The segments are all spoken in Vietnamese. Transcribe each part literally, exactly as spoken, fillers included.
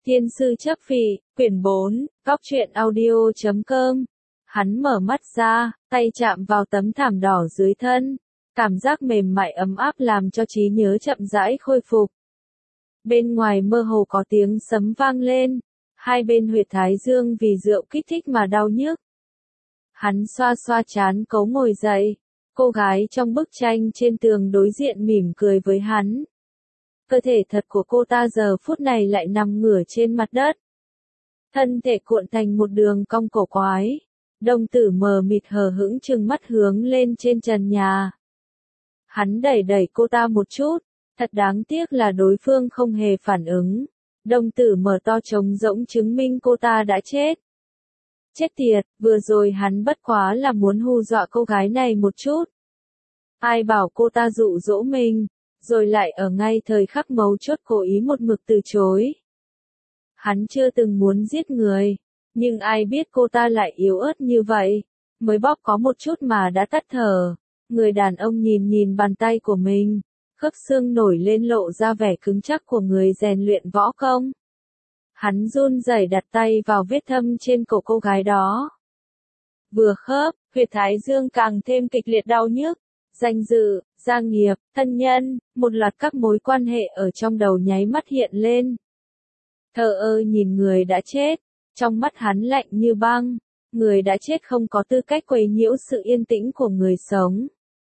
Thiên sư chấp phỉ, quyển bốn, góc truyện audio chấm com. Hắn mở mắt ra, tay chạm vào tấm thảm đỏ dưới thân. Cảm giác mềm mại ấm áp làm cho trí nhớ chậm rãi khôi phục. Bên ngoài mơ hồ có tiếng sấm vang lên. Hai bên huyệt thái dương vì rượu kích thích mà đau nhức. Hắn xoa xoa trán cấu ngồi dậy. Cô gái trong bức tranh trên tường đối diện mỉm cười với hắn. Cơ thể thật của cô ta giờ phút này lại nằm ngửa trên mặt đất. Thân thể cuộn thành một đường cong cổ quái. Đồng tử mờ mịt hờ hững trừng mắt hướng lên trên trần nhà. Hắn đẩy đẩy cô ta một chút. Thật đáng tiếc là đối phương không hề phản ứng. Đồng tử mở to trống rỗng chứng minh cô ta đã chết. Chết tiệt, vừa rồi hắn bất quá là muốn hù dọa cô gái này một chút. Ai bảo cô ta dụ dỗ mình, rồi lại ở ngay thời khắc mấu chốt cố ý một mực từ chối. Hắn chưa từng muốn giết người, nhưng ai biết cô ta lại yếu ớt như vậy, mới bóp có một chút mà đã tắt thở. Người đàn ông nhìn nhìn bàn tay của mình, khớp xương nổi lên lộ ra vẻ cứng chắc của người rèn luyện võ công. Hắn run rẩy đặt tay vào vết thâm trên cổ cô gái đó. Vừa khớp, huyệt thái dương càng thêm kịch liệt đau nhức. Danh dự, gia nghiệp, thân nhân, một loạt các mối quan hệ ở trong đầu nháy mắt hiện lên. Thờ ơ nhìn người đã chết, trong mắt hắn lạnh như băng, người đã chết không có tư cách quấy nhiễu sự yên tĩnh của người sống.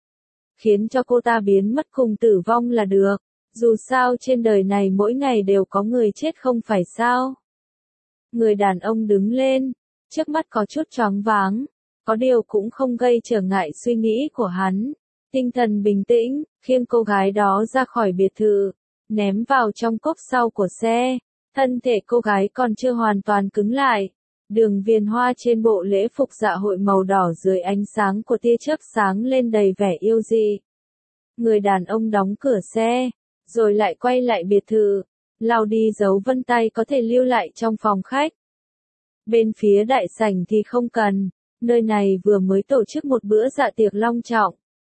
Khiến cho cô ta biến mất cùng tử vong là được, dù sao trên đời này mỗi ngày đều có người chết không phải sao. Người đàn ông đứng lên, trước mắt có chút choáng váng, có điều cũng không gây trở ngại suy nghĩ của hắn. Tinh thần bình tĩnh, khiêng cô gái đó ra khỏi biệt thự, ném vào trong cốp sau của xe. Thân thể cô gái còn chưa hoàn toàn cứng lại. Đường viền hoa trên bộ lễ phục dạ hội màu đỏ dưới ánh sáng của tia chớp sáng lên đầy vẻ yêu dị. Người đàn ông đóng cửa xe, rồi lại quay lại biệt thự, lau đi dấu vân tay có thể lưu lại trong phòng khách. Bên phía đại sảnh thì không cần, nơi này vừa mới tổ chức một bữa dạ tiệc long trọng.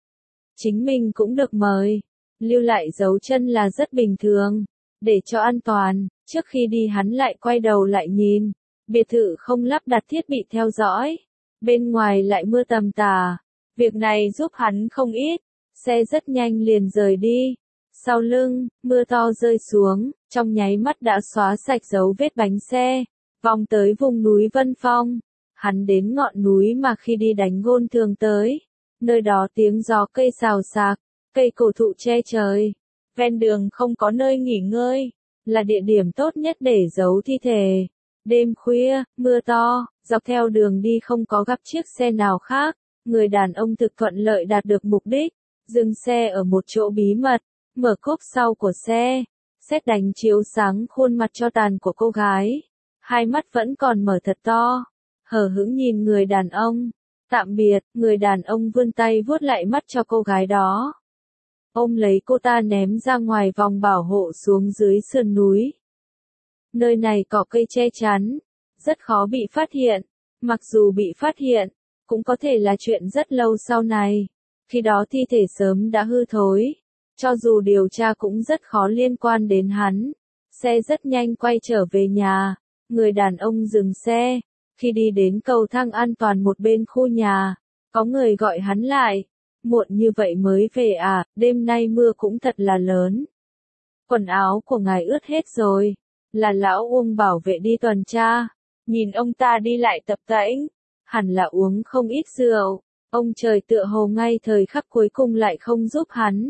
Chính mình cũng được mời, lưu lại dấu chân là rất bình thường, để cho an toàn. Trước khi đi hắn lại quay đầu lại nhìn, biệt thự không lắp đặt thiết bị theo dõi, bên ngoài lại mưa tầm tà, việc này giúp hắn không ít, xe rất nhanh liền rời đi. Sau lưng, mưa to rơi xuống, trong nháy mắt đã xóa sạch dấu vết bánh xe, vòng tới vùng núi Vân Phong. Hắn đến ngọn núi mà khi đi đánh gôn thường tới. Nơi đó tiếng gió cây xào xạc, cây cổ thụ che trời. Ven đường không có nơi nghỉ ngơi, là địa điểm tốt nhất để giấu thi thể. Đêm khuya, mưa to, dọc theo đường đi không có gặp chiếc xe nào khác. Người đàn ông thực thuận lợi đạt được mục đích, dừng xe ở một chỗ bí mật, mở cốp sau của xe. Sét đánh chiếu sáng khuôn mặt cho tàn của cô gái. Hai mắt vẫn còn mở thật to, hờ hững nhìn người đàn ông. Tạm biệt, người đàn ông vươn tay vuốt lại mắt cho cô gái đó. Ôm lấy cô ta ném ra ngoài vòng bảo hộ xuống dưới sườn núi. Nơi này có cây che chắn, rất khó bị phát hiện. Mặc dù bị phát hiện, cũng có thể là chuyện rất lâu sau này. Khi đó thi thể sớm đã hư thối. Cho dù điều tra cũng rất khó liên quan đến hắn. Xe rất nhanh quay trở về nhà. Người đàn ông dừng xe. Khi đi đến cầu thang an toàn một bên khu nhà, có người gọi hắn lại. Muộn như vậy mới về à, đêm nay mưa cũng thật là lớn. Quần áo của ngài ướt hết rồi. Là lão Uông bảo vệ đi tuần tra. Nhìn ông ta đi lại tập tễnh, hẳn là uống không ít rượu. Ông trời tựa hồ ngay thời khắc cuối cùng lại không giúp hắn.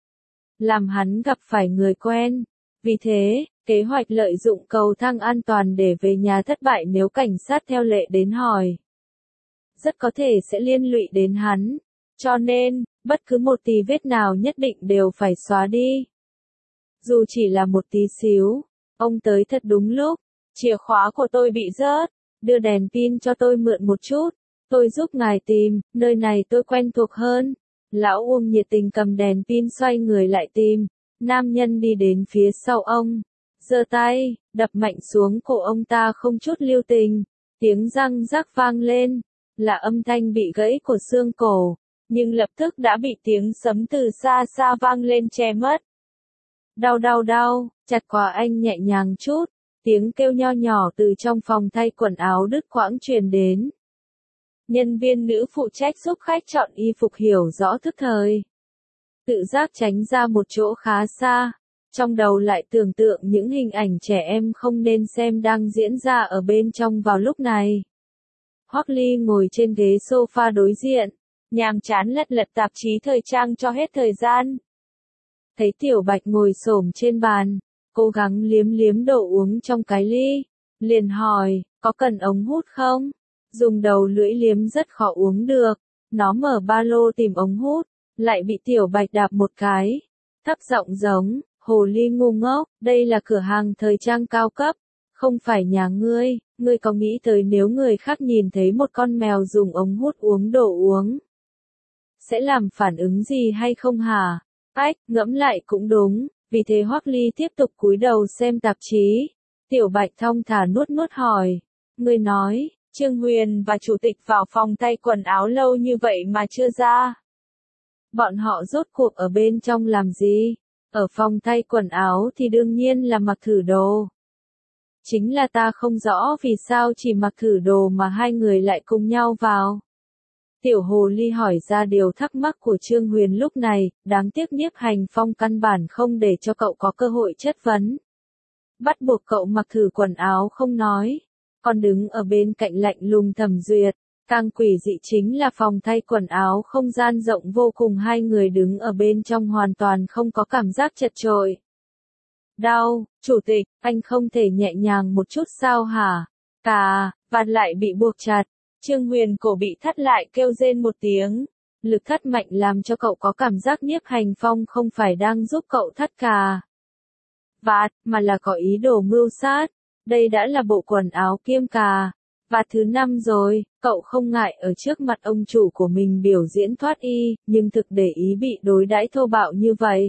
Làm hắn gặp phải người quen. Vì thế, kế hoạch lợi dụng cầu thang an toàn để về nhà thất bại nếu cảnh sát theo lệ đến hỏi. Rất có thể sẽ liên lụy đến hắn. Cho nên, bất cứ một tì vết nào nhất định đều phải xóa đi. Dù chỉ là một tí xíu, ông tới thật đúng lúc. Chìa khóa của tôi bị rớt, đưa đèn pin cho tôi mượn một chút. Tôi giúp ngài tìm, nơi này tôi quen thuộc hơn. Lão Uông nhiệt tình cầm đèn pin xoay người lại tìm. Nam nhân đi đến phía sau ông, giơ tay, đập mạnh xuống cổ ông ta không chút lưu tình. Tiếng răng rắc vang lên, là âm thanh bị gãy của xương cổ, nhưng lập tức đã bị tiếng sấm từ xa xa vang lên che mất. Đau đau đau, chặt quá anh nhẹ nhàng chút, Tiếng kêu nho nhỏ từ trong phòng thay quần áo đứt quãng truyền đến. Nhân viên nữ phụ trách giúp khách chọn y phục hiểu rõ thức thời. Tự giác tránh ra một chỗ khá xa, trong đầu lại tưởng tượng những hình ảnh trẻ em không nên xem đang diễn ra ở bên trong vào lúc này. Hoắc Ly ngồi trên ghế sofa đối diện, nhàm chán lật lật tạp chí thời trang cho hết thời gian. Thấy Tiểu Bạch ngồi xổm trên bàn, cố gắng liếm liếm đồ uống trong cái ly, liền hỏi, có cần ống hút không? Dùng đầu lưỡi liếm rất khó uống được, nó mở ba lô tìm ống hút, lại bị Tiểu Bạch đạp một cái, thấp giọng giống, hồ ly ngu ngốc, đây là cửa hàng thời trang cao cấp, không phải nhà ngươi, ngươi có nghĩ tới nếu người khác nhìn thấy một con mèo dùng ống hút uống đồ uống, sẽ làm phản ứng gì hay không hả? Ách, ngẫm lại cũng đúng, vì thế Hoắc Ly tiếp tục cúi đầu xem tạp chí. Tiểu Bạch thong thả nuốt nuốt hỏi, ngươi nói, Trương Huyền và chủ tịch vào phòng thay quần áo lâu như vậy mà chưa ra. Bọn họ rốt cuộc ở bên trong làm gì? Ở phòng thay quần áo thì đương nhiên là mặc thử đồ. Chính là ta không rõ vì sao chỉ mặc thử đồ mà hai người lại cùng nhau vào. Tiểu Hồ Ly hỏi ra điều thắc mắc của Trương Huyền lúc này, đáng tiếc Nhiếp Hành Phong căn bản không để cho cậu có cơ hội chất vấn. Bắt buộc cậu mặc thử quần áo không nói, còn đứng ở bên cạnh lạnh lùng thẩm duyệt. Càng quỷ dị chính là phòng thay quần áo không gian rộng vô cùng, hai người đứng ở bên trong hoàn toàn không có cảm giác chật chội. Đau, chủ tịch, anh không thể nhẹ nhàng một chút sao hả? Cà, vạt lại bị buộc chặt. Trương Huyền cổ bị thắt lại kêu rên một tiếng. Lực thắt mạnh làm cho cậu có cảm giác Nhiếp Hành Phong không phải đang giúp cậu thắt cà vạt, mà là có ý đồ mưu sát. Đây đã là bộ quần áo kiêm cà vạt thứ năm rồi, cậu không ngại ở trước mặt ông chủ của mình biểu diễn thoát y, nhưng thực để ý bị đối đãi thô bạo như vậy.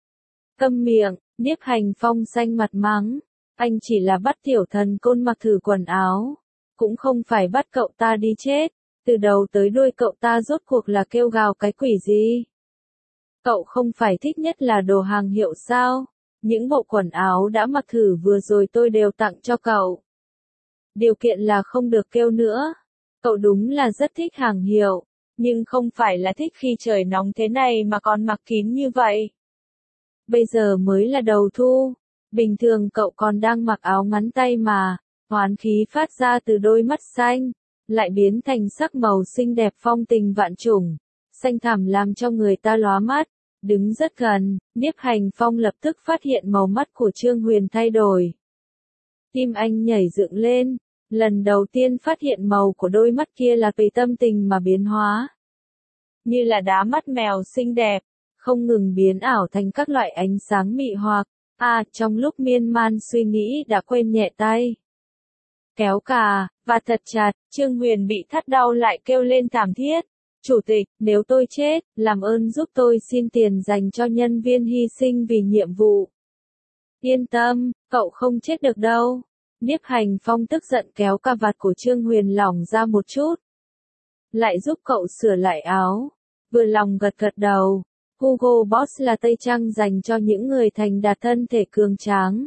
Câm miệng, Nhiếp Hành Phong xanh mặt mắng, anh chỉ là bắt tiểu thần côn mặc thử quần áo, cũng không phải bắt cậu ta đi chết, từ đầu tới đuôi cậu ta rốt cuộc là kêu gào cái quỷ gì? Cậu không phải thích nhất là đồ hàng hiệu sao? Những bộ quần áo đã mặc thử vừa rồi tôi đều tặng cho cậu. Điều kiện là không được kêu nữa. Cậu đúng là rất thích hàng hiệu, nhưng không phải là thích khi trời nóng thế này mà còn mặc kín như vậy. Bây giờ mới là đầu thu, bình thường cậu còn đang mặc áo ngắn tay mà, hoán khí phát ra từ đôi mắt xanh, lại biến thành sắc màu xinh đẹp phong tình vạn trùng, xanh thẳm làm cho người ta lóa mắt. Đứng rất gần, Nhiếp Hành Phong lập tức phát hiện màu mắt của Trương Huyền thay đổi. Tim anh nhảy dựng lên, lần đầu tiên phát hiện màu của đôi mắt kia là vì tâm tình mà biến hóa. Như là đá mắt mèo xinh đẹp, không ngừng biến ảo thành các loại ánh sáng mị hoặc. À, trong lúc miên man suy nghĩ đã quên nhẹ tay. Kéo cà, và thật chặt, Trương Huyền bị thắt đau lại kêu lên thảm thiết. Chủ tịch, nếu tôi chết, làm ơn giúp tôi xin tiền dành cho nhân viên hy sinh vì nhiệm vụ. Yên tâm, cậu không chết được đâu. Nhiếp Hành Phong tức giận kéo cà vạt của Trương Huyền lỏng ra một chút. Lại giúp cậu sửa lại áo. Vừa lòng gật gật đầu. Hugo Boss là tây trang dành cho những người thành đạt thân thể cường tráng.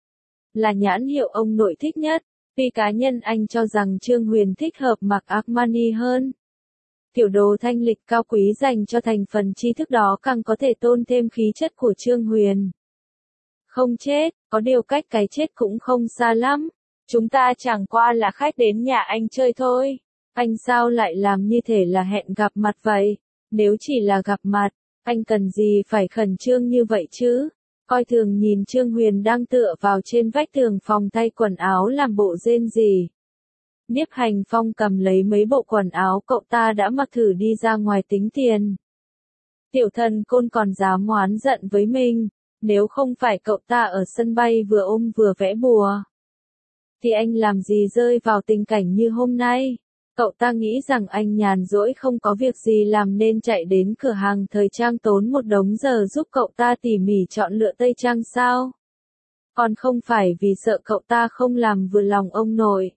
Là nhãn hiệu ông nội thích nhất. Vì cá nhân anh cho rằng Trương Huyền thích hợp mặc Armani hơn. Kiểu đồ thanh lịch cao quý dành cho thành phần tri thức đó càng có thể tôn thêm khí chất của Trương Huyền. Không chết, có điều cách cái chết cũng không xa lắm. Chúng ta chẳng qua là khách đến nhà anh chơi thôi. Anh sao lại làm như thể là hẹn gặp mặt vậy? Nếu chỉ là gặp mặt, anh cần gì phải khẩn trương như vậy chứ? Coi thường nhìn Trương Huyền đang tựa vào trên vách tường phòng thay quần áo làm bộ rên rỉ. Nhiếp Hành Phong cầm lấy mấy bộ quần áo cậu ta đã mặc thử đi ra ngoài tính tiền. Tiểu thần côn còn dám oán giận với mình, nếu không phải cậu ta ở sân bay vừa ôm vừa vẽ bùa, thì anh làm gì rơi vào tình cảnh như hôm nay. Cậu ta nghĩ rằng anh nhàn rỗi không có việc gì làm nên chạy đến cửa hàng thời trang tốn một đống giờ giúp cậu ta tỉ mỉ chọn lựa tây trang sao? Còn không phải vì sợ cậu ta không làm vừa lòng ông nội.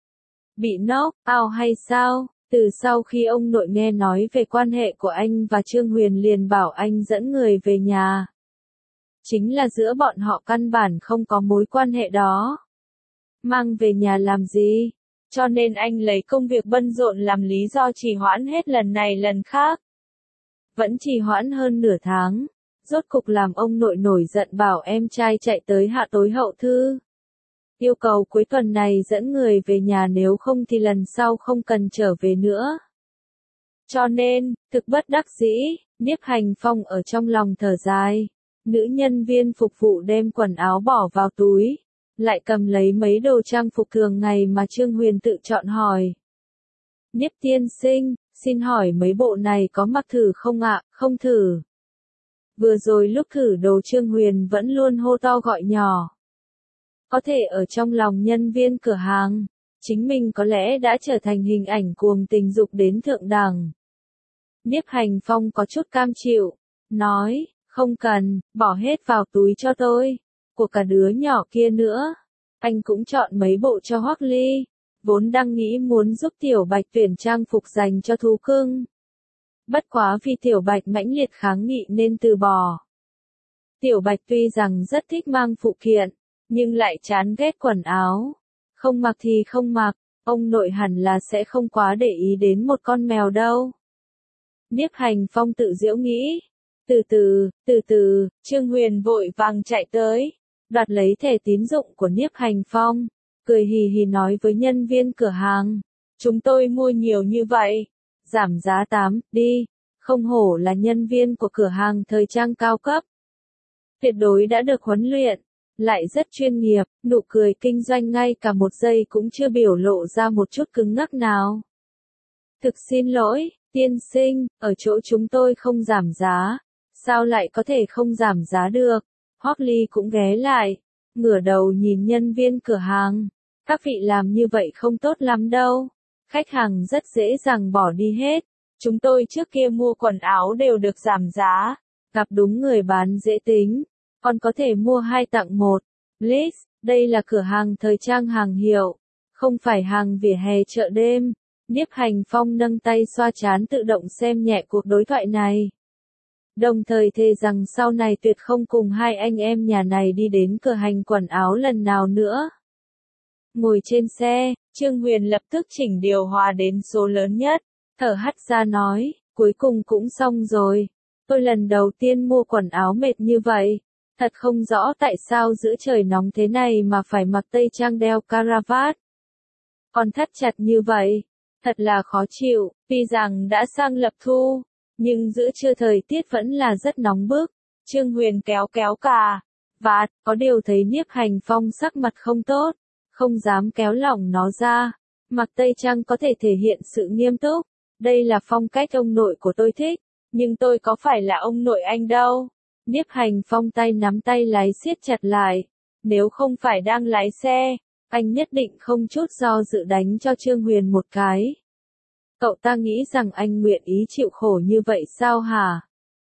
Bị knock out hay sao? Từ sau khi ông nội nghe nói về quan hệ của anh và Trương Huyền liền bảo anh dẫn người về nhà. Chính là giữa bọn họ căn bản không có mối quan hệ đó. mang về nhà làm gì? Cho nên anh lấy công việc bận rộn làm lý do trì hoãn hết lần này lần khác. Vẫn trì hoãn hơn nửa tháng, rốt cục làm ông nội nổi giận bảo em trai chạy tới hạ tối hậu thư. Yêu cầu cuối tuần này dẫn người về nhà, nếu không thì lần sau không cần trở về nữa. Cho nên, thực bất đắc dĩ, Nhiếp Hành Phong ở trong lòng thở dài. Nữ nhân viên phục vụ đem quần áo bỏ vào túi, lại cầm lấy mấy đồ trang phục thường ngày mà Trương Huyền tự chọn hỏi. Nhiếp tiên sinh, xin hỏi mấy bộ này có mặc thử không ạ? Không thử. Vừa rồi lúc thử đồ Trương Huyền vẫn luôn hô to gọi nhỏ. Có thể ở trong lòng nhân viên cửa hàng, chính mình có lẽ đã trở thành hình ảnh cuồng tình dục đến thượng đẳng. Nhiếp Hành Phong có chút cam chịu, nói, không cần, bỏ hết vào túi cho tôi, của cả đứa nhỏ kia nữa. Anh cũng chọn mấy bộ cho Hoắc Ly, vốn đang nghĩ muốn giúp Tiểu Bạch tuyển trang phục dành cho thú cưng. Bất quá vì Tiểu Bạch mãnh liệt kháng nghị nên từ bỏ. Tiểu Bạch tuy rằng rất thích mang phụ kiện, nhưng lại chán ghét quần áo. Không mặc thì không mặc, ông nội hẳn là sẽ không quá để ý đến một con mèo đâu. Nhiếp Hành Phong tự giễu nghĩ. Từ từ, từ từ, Trương Huyền vội vàng chạy tới, đoạt lấy thẻ tín dụng của Nhiếp Hành Phong, cười hì hì nói với nhân viên cửa hàng. Chúng tôi mua nhiều như vậy, giảm giá tám, đi, không hổ là nhân viên của cửa hàng thời trang cao cấp. Tuyệt đối đã được huấn luyện, lại rất chuyên nghiệp, nụ cười kinh doanh ngay cả một giây cũng chưa biểu lộ ra một chút cứng ngắc nào. Thực xin lỗi, tiên sinh, ở chỗ chúng tôi không giảm giá, sao lại có thể không giảm giá được? Hoắc Ly cũng ghé lại, ngửa đầu nhìn nhân viên cửa hàng. Các vị làm như vậy không tốt lắm đâu. Khách hàng rất dễ dàng bỏ đi hết. Chúng tôi trước kia mua quần áo đều được giảm giá. Gặp đúng người bán dễ tính. Còn có thể mua hai tặng một. Please, đây là cửa hàng thời trang hàng hiệu. Không phải hàng vỉa hè chợ đêm. Nhiếp Hành Phong nâng tay xoa trán tự động xem nhẹ cuộc đối thoại này. Đồng thời thề rằng sau này tuyệt không cùng hai anh em nhà này đi đến cửa hàng quần áo lần nào nữa. Ngồi trên xe, Trương Huyền lập tức chỉnh điều hòa đến số lớn nhất, thở hắt ra nói, cuối cùng cũng xong rồi. Tôi lần đầu tiên mua quần áo mệt như vậy, thật không rõ tại sao giữa trời nóng thế này mà phải mặc tây trang đeo caravat. Còn thắt chặt như vậy, thật là khó chịu, tuy rằng đã sang lập thu. Nhưng giữa trưa thời tiết vẫn là rất nóng bức. Trương Huyền kéo kéo cà vạt, có điều thấy Nhiếp Hành Phong sắc mặt không tốt, không dám kéo lỏng nó ra. Mặc tây trang có thể thể hiện sự nghiêm túc, đây là phong cách ông nội của tôi thích, nhưng tôi có phải là ông nội anh đâu. Nhiếp Hành Phong tay nắm tay lái siết chặt lại, nếu không phải đang lái xe, anh nhất định không chút do dự đánh cho Trương Huyền một cái. Cậu ta nghĩ rằng anh nguyện ý chịu khổ như vậy sao hả?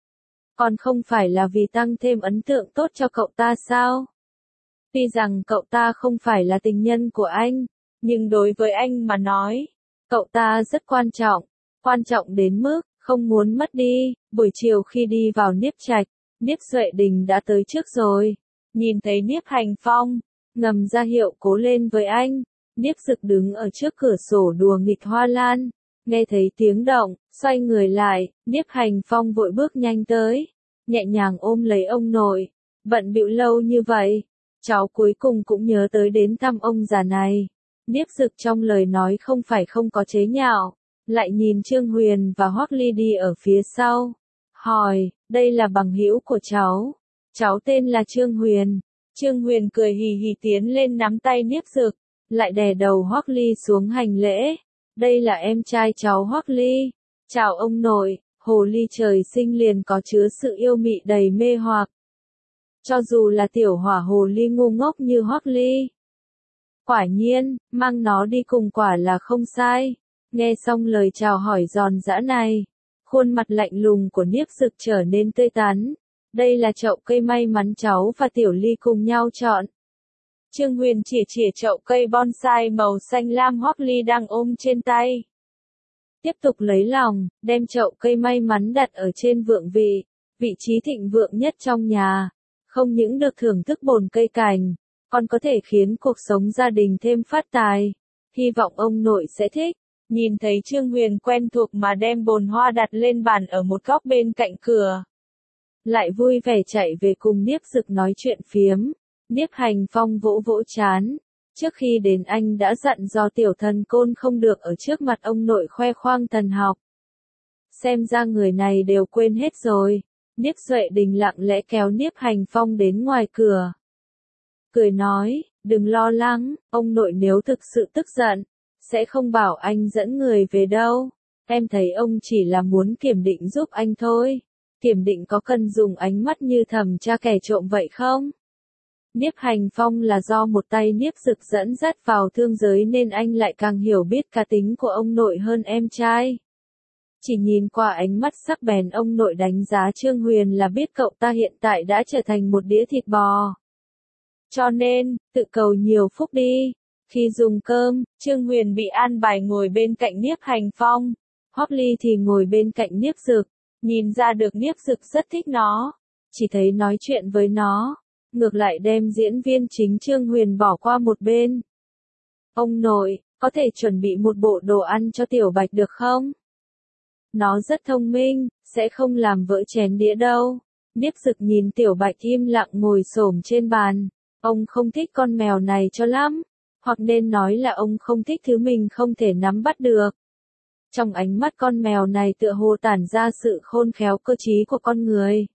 Còn không phải là vì tăng thêm ấn tượng tốt cho cậu ta sao? Tuy rằng cậu ta không phải là tình nhân của anh, nhưng đối với anh mà nói, cậu ta rất quan trọng, quan trọng đến mức không muốn mất đi. Buổi chiều khi đi vào Niếp Trạch, Niếp Duệ Đình đã tới trước rồi. Nhìn thấy Niếp Hành Phong, ngầm ra hiệu cố lên với anh. Niếp Dực đứng ở trước cửa sổ đùa nghịch hoa lan. Nghe thấy tiếng động, xoay người lại, Nhiếp Hành Phong vội bước nhanh tới, nhẹ nhàng ôm lấy ông nội. Bận bịu lâu như vậy, cháu cuối cùng cũng nhớ tới đến thăm ông già này. Nhiếp Dực trong lời nói không phải không có chế nhạo, lại nhìn Trương Huyền và Hoắc Ly đi ở phía sau, hỏi, đây là bằng hữu của cháu, cháu tên là Trương Huyền. Trương Huyền cười hì hì tiến lên nắm tay Nhiếp Dực, lại đè đầu Hoắc Ly xuống hành lễ. Đây là em trai cháu Hoắc Ly. Chào ông nội. Hồ ly trời sinh liền có chứa sự yêu mị đầy mê hoặc. Cho dù là tiểu hỏa hồ ly ngu ngốc như Hoắc Ly. Quả nhiên, mang nó đi cùng quả là không sai. Nghe xong lời chào hỏi giòn giã này, khuôn mặt lạnh lùng của Niếp Dực trở nên tươi tắn. Đây là chậu cây may mắn cháu và Tiểu Ly cùng nhau chọn. Trương Huyền chỉ chỉ chậu cây bonsai màu xanh lam Hoắc Ly đang ôm trên tay. Tiếp tục lấy lòng, đem chậu cây may mắn đặt ở trên vượng vị, vị trí thịnh vượng nhất trong nhà. Không những được thưởng thức bồn cây cành, còn có thể khiến cuộc sống gia đình thêm phát tài. Hy vọng ông nội sẽ thích. Nhìn thấy Trương Huyền quen thuộc mà đem bồn hoa đặt lên bàn ở một góc bên cạnh cửa. Lại vui vẻ chạy về cùng Niếp Dực nói chuyện phiếm. Niếp Hành Phong vỗ vỗ chán. Trước khi đến anh đã dặn dò tiểu thần côn không được ở trước mặt ông nội khoe khoang thần học. Xem ra người này đều quên hết rồi. Niếp Duệ Đình lặng lẽ kéo Niếp Hành Phong đến ngoài cửa. Cười nói, đừng lo lắng, ông nội nếu thực sự tức giận, sẽ không bảo anh dẫn người về đâu. Em thấy ông chỉ là muốn kiểm định giúp anh thôi. Kiểm định có cần dùng ánh mắt như thẩm tra kẻ trộm vậy không? Niếp Hành Phong là do một tay Niếp Dực dẫn dắt vào thương giới nên anh lại càng hiểu biết cá tính của ông nội hơn em trai. Chỉ nhìn qua ánh mắt sắc bén ông nội đánh giá Trương Huyền là biết cậu ta hiện tại đã trở thành một đĩa thịt bò. Cho nên, tự cầu nhiều phúc đi. Khi dùng cơm, Trương Huyền bị an bài ngồi bên cạnh Niếp Hành Phong. Hoắc Ly thì ngồi bên cạnh Niếp Dực. Nhìn ra được Niếp Dực rất thích nó. Chỉ thấy nói chuyện với nó. Ngược lại đem diễn viên chính Trương Huyền bỏ qua một bên. Ông nội, có thể chuẩn bị một bộ đồ ăn cho Tiểu Bạch được không? Nó rất thông minh, sẽ không làm vỡ chén đĩa đâu. Niếp Dực nhìn Tiểu Bạch im lặng ngồi xổm trên bàn. Ông không thích con mèo này cho lắm. Hoặc nên nói là ông không thích thứ mình không thể nắm bắt được. Trong ánh mắt con mèo này tựa hồ tản ra sự khôn khéo cơ trí của con người.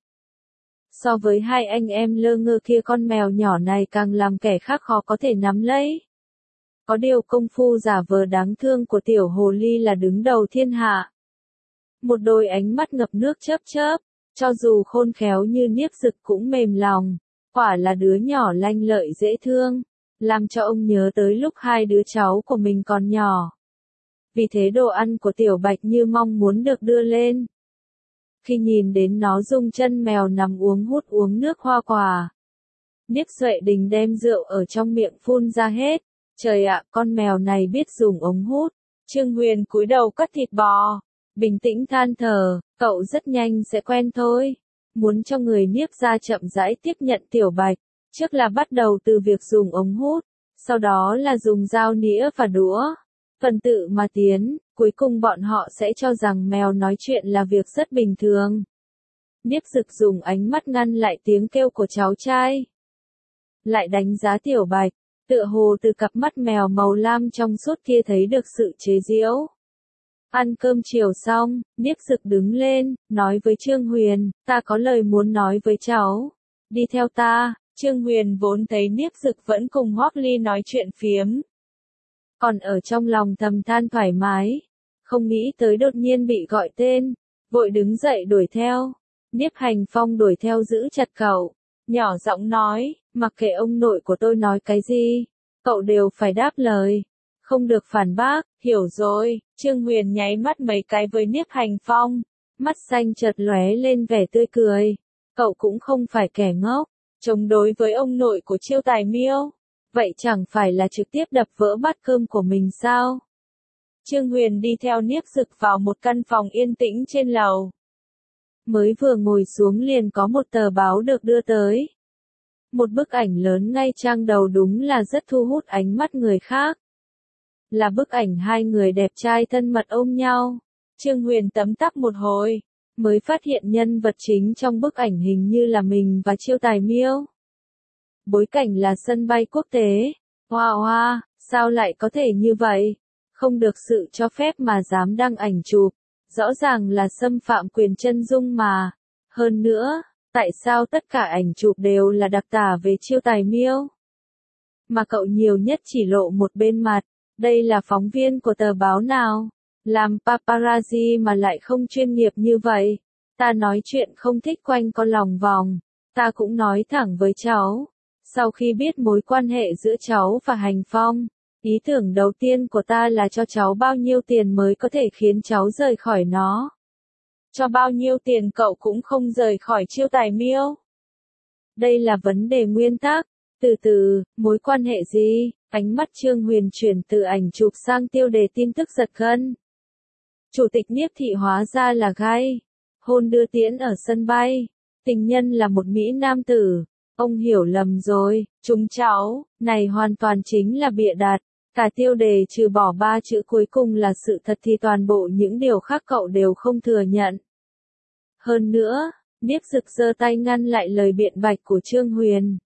So với hai anh em lơ ngơ kia con mèo nhỏ này càng làm kẻ khác khó có thể nắm lấy. Có điều công phu giả vờ đáng thương của tiểu hồ ly là đứng đầu thiên hạ. Một đôi ánh mắt ngập nước chớp chớp, cho dù khôn khéo như Niếp Dực cũng mềm lòng. Quả là đứa nhỏ lanh lợi dễ thương, làm cho ông nhớ tới lúc hai đứa cháu của mình còn nhỏ. Vì thế đồ ăn của Tiểu Bạch như mong muốn được đưa lên. Khi nhìn đến nó dùng chân mèo nằm uống hút uống nước hoa quả. Niếp Duệ Đình đem rượu ở trong miệng phun ra hết. Trời ạ, con mèo này biết dùng ống hút. Trương Huyền cúi đầu cắt thịt bò. Bình tĩnh than thở, cậu rất nhanh sẽ quen thôi. Muốn cho người Niếp gia chậm rãi tiếp nhận Tiểu Bạch. Trước là bắt đầu từ việc dùng ống hút. Sau đó là dùng dao nĩa và đũa. Phần tự mà tiến, cuối cùng bọn họ sẽ cho rằng mèo nói chuyện là việc rất bình thường. Niếp Dực dùng ánh mắt ngăn lại tiếng kêu của cháu trai. Lại đánh giá Tiểu Bạch, tựa hồ từ cặp mắt mèo màu lam trong suốt kia thấy được sự chế giễu. Ăn cơm chiều xong, Niếp Dực đứng lên, nói với Trương Huyền, ta có lời muốn nói với cháu. Đi theo ta. Trương Huyền vốn thấy Niếp Dực vẫn cùng Hoắc Ly nói chuyện phiếm. Còn ở trong lòng thầm than thoải mái. Không nghĩ tới đột nhiên bị gọi tên. Vội đứng dậy đuổi theo. Niếp Hành Phong đuổi theo giữ chặt cậu. Nhỏ giọng nói, mặc kệ ông nội của tôi nói cái gì, cậu đều phải đáp lời. Không được phản bác, hiểu rồi. Trương Huyền nháy mắt mấy cái với Niếp Hành Phong. Mắt xanh chợt lóe lên vẻ tươi cười. Cậu cũng không phải kẻ ngốc. Chống đối với ông nội của Chiêu Tài Miêu. Vậy chẳng phải là trực tiếp đập vỡ bát cơm của mình sao? Trương Huyền đi theo Niếp Dực vào một căn phòng yên tĩnh trên lầu. Mới vừa ngồi xuống liền có một tờ báo được đưa tới. Một bức ảnh lớn ngay trang đầu đúng là rất thu hút ánh mắt người khác. Là bức ảnh hai người đẹp trai thân mật ôm nhau. Trương Huyền tấm tắc một hồi, mới phát hiện nhân vật chính trong bức ảnh hình như là mình và Chiêu Tài Miêu. Bối cảnh là sân bay quốc tế. Hoa hoa, sao lại có thể như vậy? Không được sự cho phép mà dám đăng ảnh chụp. Rõ ràng là xâm phạm quyền chân dung mà. Hơn nữa, tại sao tất cả ảnh chụp đều là đặc tả về Chiêu Tài Miêu? Mà cậu nhiều nhất chỉ lộ một bên mặt. Đây là phóng viên của tờ báo nào? Làm paparazzi mà lại không chuyên nghiệp như vậy. Ta nói chuyện không thích quanh co lòng vòng. Ta cũng nói thẳng với cháu. Sau khi biết mối quan hệ giữa cháu và Hành Phong, ý tưởng đầu tiên của ta là cho cháu bao nhiêu tiền mới có thể khiến cháu rời khỏi nó. Cho bao nhiêu tiền cậu cũng không rời khỏi Chiêu Tài Miêu. Đây là vấn đề nguyên tắc. Từ từ, mối quan hệ gì? Ánh mắt Trương Huyền chuyển từ ảnh chụp sang tiêu đề tin tức giật gân. Chủ tịch Niếp thị hóa ra là gay. Hôn đưa tiễn ở sân bay. Tình nhân là một Mỹ nam tử. Ông hiểu lầm rồi, chúng cháu, này hoàn toàn chính là bịa đặt. Cả tiêu đề trừ bỏ ba chữ cuối cùng là sự thật thì toàn bộ những điều khác cậu đều không thừa nhận. Hơn nữa, Niếp Dực giơ tay ngăn lại lời biện bạch của Trương Huyền.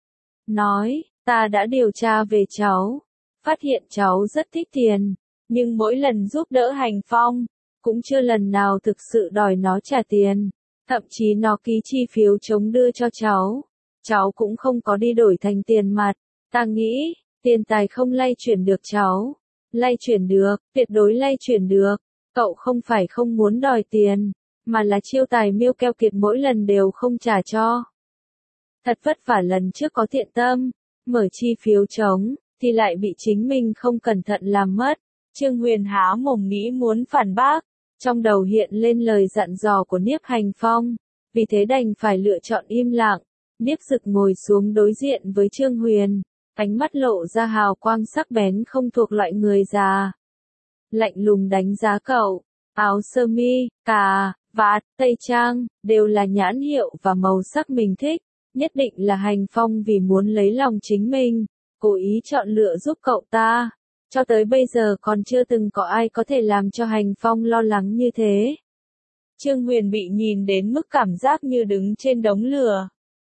Nói, ta đã điều tra về cháu, phát hiện cháu rất thích tiền, nhưng mỗi lần giúp đỡ Hành Phong, cũng chưa lần nào thực sự đòi nó trả tiền, thậm chí nó ký chi phiếu chống đưa cho cháu, cháu cũng không có đi đổi thành tiền mặt, ta nghĩ, tiền tài không lay chuyển được cháu, lay chuyển được, tuyệt đối lay chuyển được, cậu không phải không muốn đòi tiền, mà là chiêu tài miêu keo kiệt mỗi lần đều không trả cho. Thật vất vả lần trước có thiện tâm, mở chi phiếu chống, thì lại bị chính mình không cẩn thận làm mất. Trương Huyền há mồm nghĩ muốn phản bác, trong đầu hiện lên lời dặn dò của Niếp Hành Phong, vì thế đành phải lựa chọn im lặng. Niếp Dực ngồi xuống đối diện với Trương Huyền, ánh mắt lộ ra hào quang sắc bén không thuộc loại người già. Lạnh lùng đánh giá cậu, áo sơ mi, cà, vạt, tây trang, đều là nhãn hiệu và màu sắc mình thích, nhất định là Hành Phong vì muốn lấy lòng chính mình, cố ý chọn lựa giúp cậu ta. Cho tới bây giờ còn chưa từng có ai có thể làm cho Hành Phong lo lắng như thế. Trương Huyền bị nhìn đến mức cảm giác như đứng trên đống lửa.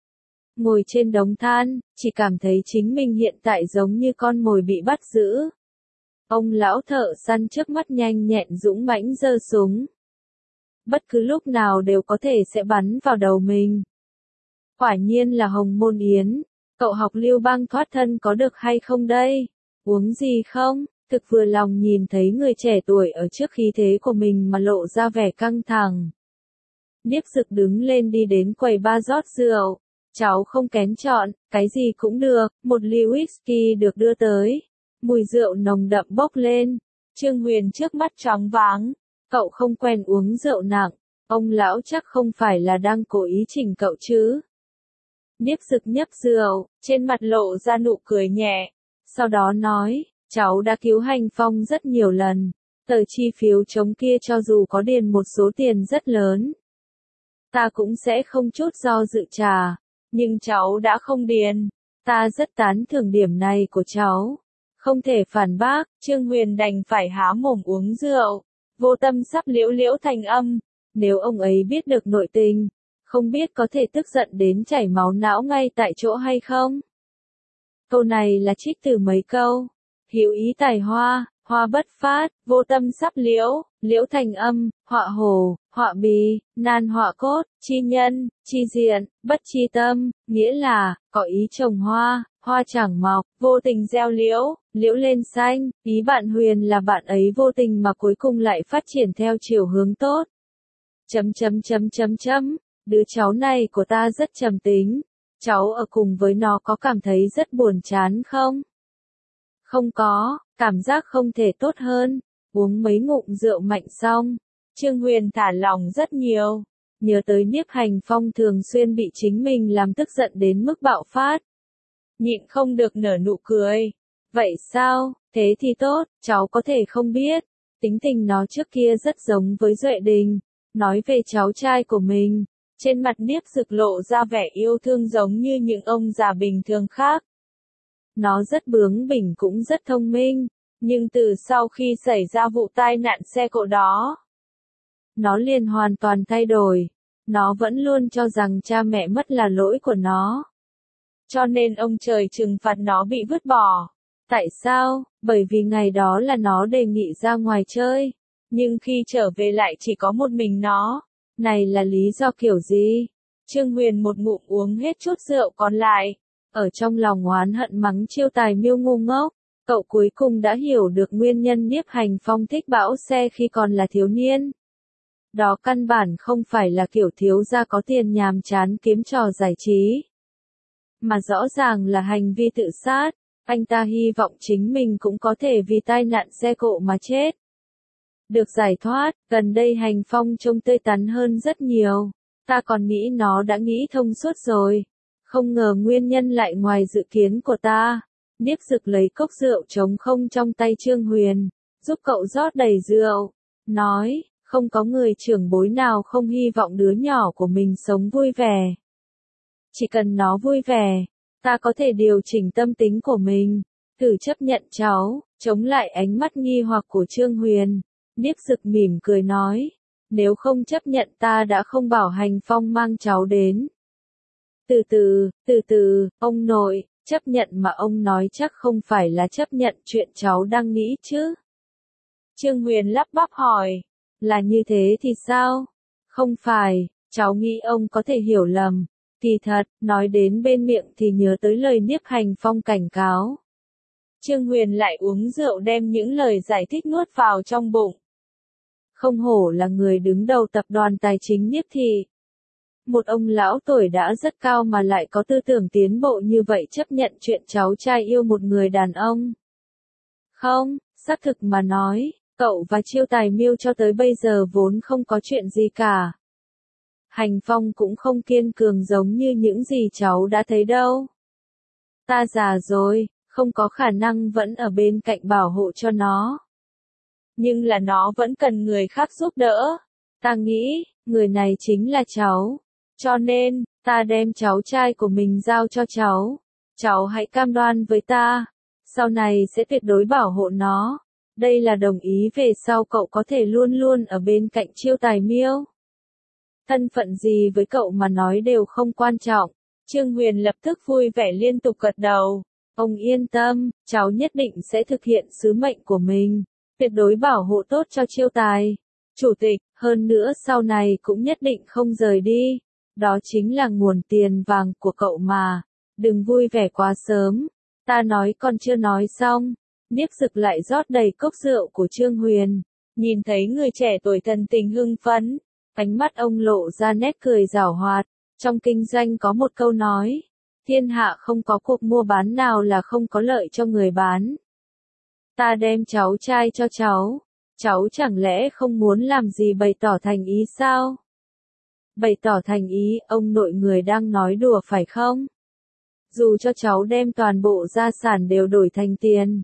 Ngồi trên đống than, chỉ cảm thấy chính mình hiện tại giống như con mồi bị bắt giữ. Ông lão thợ săn trước mắt nhanh nhẹn dũng mãnh giơ súng. Bất cứ lúc nào đều có thể sẽ bắn vào đầu mình. Quả nhiên là Hồng Môn Yến, cậu học Lưu Bang thoát thân có được hay không đây? Uống gì không? Thực vừa lòng nhìn thấy người trẻ tuổi ở trước khí thế của mình mà lộ ra vẻ căng thẳng. Niếp Dực đứng lên đi đến quầy bar rót rượu. Cháu không kén chọn, cái gì cũng được, một ly whisky được đưa tới. Mùi rượu nồng đậm bốc lên. Trương Huyền trước mắt choáng váng. Cậu không quen uống rượu nặng. Ông lão chắc không phải là đang cố ý chỉnh cậu chứ. Niếp Dực nhấp rượu, trên mặt lộ ra nụ cười nhẹ. Sau đó nói, cháu đã cứu Hành Phong rất nhiều lần. Tờ chi phiếu chống kia cho dù có điền một số tiền rất lớn, ta cũng sẽ không chút do dự trả. Nhưng cháu đã không điền. Ta rất tán thưởng điểm này của cháu. Không thể phản bác, Trương Huyền đành phải há mồm uống rượu. Vô Tâm sắp liễu liễu thành âm. Nếu ông ấy biết được nội tình, không biết có thể tức giận đến chảy máu não ngay tại chỗ hay không? Câu này là trích từ mấy câu. Hữu ý tài hoa, hoa bất phát, vô tâm sắp liễu, liễu thành âm, họa hồ, họa bì, nan họa cốt, chi nhân, chi diện, bất chi tâm, nghĩa là, có ý trồng hoa, hoa chẳng mọc, vô tình gieo liễu, liễu lên xanh, ý bạn Huyền là bạn ấy vô tình mà cuối cùng lại phát triển theo chiều hướng tốt. Chấm chấm chấm chấm chấm, đứa cháu này của ta rất trầm tính, cháu ở cùng với nó có cảm thấy rất buồn chán không? Không có, cảm giác không thể tốt hơn. Uống mấy ngụm rượu mạnh xong, Trương Huyền thả lòng rất nhiều. Nhớ tới Niếp Hành Phong thường xuyên bị chính mình làm tức giận đến mức bạo phát. Nhịn không được nở nụ cười. Vậy sao, thế thì tốt, cháu có thể không biết. Tính tình nó trước kia rất giống với Duệ Đình. Nói về cháu trai của mình, trên mặt Niếp Dực lộ ra vẻ yêu thương giống như những ông già bình thường khác. Nó rất bướng bỉnh cũng rất thông minh, nhưng từ sau khi xảy ra vụ tai nạn xe cộ đó, nó liền hoàn toàn thay đổi. Nó vẫn luôn cho rằng cha mẹ mất là lỗi của nó. Cho nên ông trời trừng phạt nó bị vứt bỏ. Tại sao? Bởi vì ngày đó là nó đề nghị ra ngoài chơi. Nhưng khi trở về lại chỉ có một mình nó. Này là lý do kiểu gì? Trương Huyền một ngụm uống hết chút rượu còn lại. Ở trong lòng oán hận mắng chiêu tài miêu ngu ngốc. Cậu cuối cùng đã hiểu được nguyên nhân Niếp Hành Phong thích bão xe khi còn là thiếu niên. Đó căn bản không phải là kiểu thiếu gia có tiền nhàm chán kiếm trò giải trí. Mà rõ ràng là hành vi tự sát. Anh ta hy vọng chính mình cũng có thể vì tai nạn xe cộ mà chết. Được giải thoát, gần đây Hành Phong trông tươi tắn hơn rất nhiều. Ta còn nghĩ nó đã nghĩ thông suốt rồi. Không ngờ nguyên nhân lại ngoài dự kiến của ta. Niếp Dực lấy cốc rượu trống không trong tay Trương Huyền, giúp cậu rót đầy rượu. Nói, không có người trưởng bối nào không hy vọng đứa nhỏ của mình sống vui vẻ. Chỉ cần nó vui vẻ, ta có thể điều chỉnh tâm tính của mình, thử chấp nhận cháu, chống lại ánh mắt nghi hoặc của Trương Huyền. Niếp Dực mỉm cười nói, nếu không chấp nhận ta đã không bảo Hành Phong mang cháu đến. Từ từ, từ từ, ông nội, chấp nhận mà ông nói chắc không phải là chấp nhận chuyện cháu đang nghĩ chứ. Trương Huyền lắp bắp hỏi, là như thế thì sao? Không phải, cháu nghĩ ông có thể hiểu lầm. Kỳ thật, nói đến bên miệng thì nhớ tới lời Niếp Hành Phong cảnh cáo. Trương Huyền lại uống rượu đem những lời giải thích nuốt vào trong bụng. Không hổ là người đứng đầu tập đoàn tài chính Niếp Thị. Một ông lão tuổi đã rất cao mà lại có tư tưởng tiến bộ như vậy chấp nhận chuyện cháu trai yêu một người đàn ông. Không, xác thực mà nói, cậu và Chiêu Tài Miêu cho tới bây giờ vốn không có chuyện gì cả. Hành Phong cũng không kiên cường giống như những gì cháu đã thấy đâu. Ta già rồi, không có khả năng vẫn ở bên cạnh bảo hộ cho nó. Nhưng là nó vẫn cần người khác giúp đỡ. Ta nghĩ, người này chính là cháu. Cho nên, ta đem cháu trai của mình giao cho cháu. Cháu hãy cam đoan với ta. Sau này sẽ tuyệt đối bảo hộ nó. Đây là đồng ý về sau cậu có thể luôn luôn ở bên cạnh Chiêu Tài Miêu. Thân phận gì với cậu mà nói đều không quan trọng. Trương Huyền lập tức vui vẻ liên tục gật đầu. Ông yên tâm, cháu nhất định sẽ thực hiện sứ mệnh của mình. Tuyệt đối bảo hộ tốt cho Chiêu Tài. Chủ tịch, hơn nữa sau này cũng nhất định không rời đi. Đó chính là nguồn tiền vàng của cậu mà. Đừng vui vẻ quá sớm. Ta nói còn chưa nói xong. Niếp Dực lại rót đầy cốc rượu của Trương Huyền. Nhìn thấy người trẻ tuổi thần tình hưng phấn. Ánh mắt ông lộ ra nét cười giảo hoạt. Trong kinh doanh có một câu nói. Thiên hạ không có cuộc mua bán nào là không có lợi cho người bán. Ta đem cháu trai cho cháu. Cháu chẳng lẽ không muốn làm gì bày tỏ thành ý sao? Bày tỏ thành ý, ông nội người đang nói đùa phải không? Dù cho cháu đem toàn bộ gia sản đều đổi thành tiền.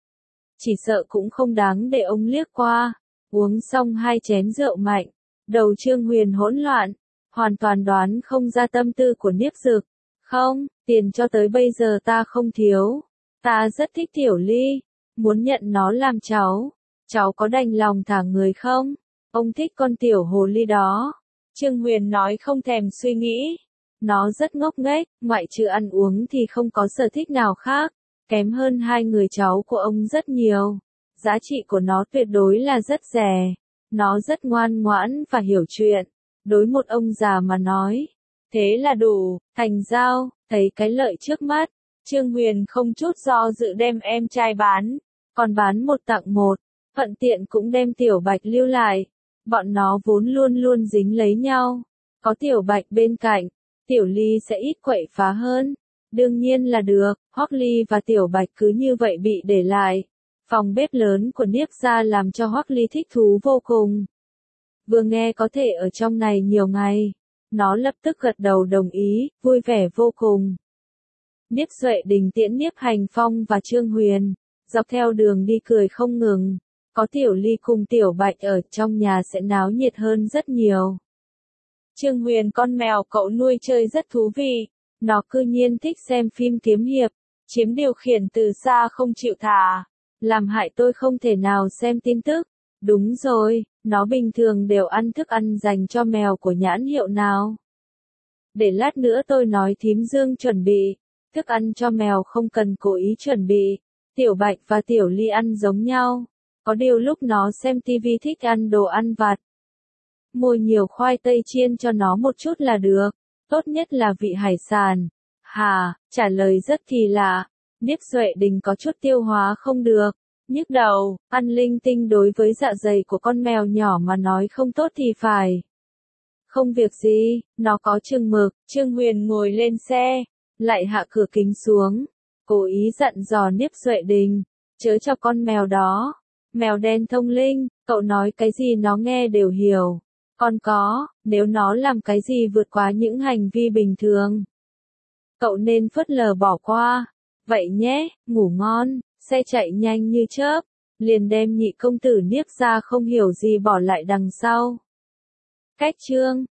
Chỉ sợ cũng không đáng để ông liếc qua. Uống xong hai chén rượu mạnh. Đầu Trương Huyền hỗn loạn. Hoàn toàn đoán không ra tâm tư của Niếp Dực. Không, tiền cho tới bây giờ ta không thiếu. Ta rất thích Tiểu Ly. Muốn nhận nó làm cháu. Cháu có đành lòng thả người không? Ông thích con tiểu hồ ly đó. Trương Huyền nói không thèm suy nghĩ. Nó rất ngốc nghếch, ngoại trừ ăn uống thì không có sở thích nào khác. Kém hơn hai người cháu của ông rất nhiều. Giá trị của nó tuyệt đối là rất rẻ. Nó rất ngoan ngoãn và hiểu chuyện. Đối một ông già mà nói. Thế là đủ, thành giao, thấy cái lợi trước mắt. Trương Huyền không chút do dự đem em trai bán. Còn bán một tặng một. Thuận tiện cũng đem Tiểu Bạch lưu lại. Bọn nó vốn luôn luôn dính lấy nhau. Có Tiểu Bạch bên cạnh. Tiểu Ly sẽ ít quậy phá hơn. Đương nhiên là được, Hoắc Ly và Tiểu Bạch cứ như vậy bị để lại. Phòng bếp lớn của Niếp gia làm cho Hoắc Ly thích thú vô cùng. Vừa nghe có thể ở trong này nhiều ngày, nó lập tức gật đầu đồng ý, vui vẻ vô cùng. Niếp Duệ Đình tiễn Niếp Hành Phong và Trương Huyền, dọc theo đường đi cười không ngừng. Có Tiểu Ly cùng Tiểu Bạch ở trong nhà sẽ náo nhiệt hơn rất nhiều. Trương Huyền con mèo cậu nuôi chơi rất thú vị. Nó cư nhiên thích xem phim kiếm hiệp, chiếm điều khiển từ xa không chịu thả. Làm hại tôi không thể nào xem tin tức. Đúng rồi, nó bình thường đều ăn thức ăn dành cho mèo của nhãn hiệu nào. Để lát nữa tôi nói thím Dương chuẩn bị. Thức ăn cho mèo không cần cố ý chuẩn bị. Tiểu Bạch và Tiểu Ly ăn giống nhau. Có điều lúc nó xem tivi thích ăn đồ ăn vặt. Mua nhiều khoai tây chiên cho nó một chút là được. Tốt nhất là vị hải sản. Hà, trả lời rất kỳ lạ. Niếp Duệ Đình có chút tiêu hóa không được. Nhức đầu, ăn linh tinh đối với dạ dày của con mèo nhỏ mà nói không tốt thì phải. Không việc gì, nó có chừng mực. Trương Huyền ngồi lên xe, lại hạ cửa kính xuống. Cố ý dặn dò Niếp Duệ Đình, chớ cho con mèo đó. Mèo đen thông linh, cậu nói cái gì nó nghe đều hiểu. Còn có, nếu nó làm cái gì vượt quá những hành vi bình thường, cậu nên phớt lờ bỏ qua. Vậy nhé, ngủ ngon. Xe chạy nhanh như chớp, liền đem nhị công tử Niếp gia không hiểu gì bỏ lại đằng sau. Cách chương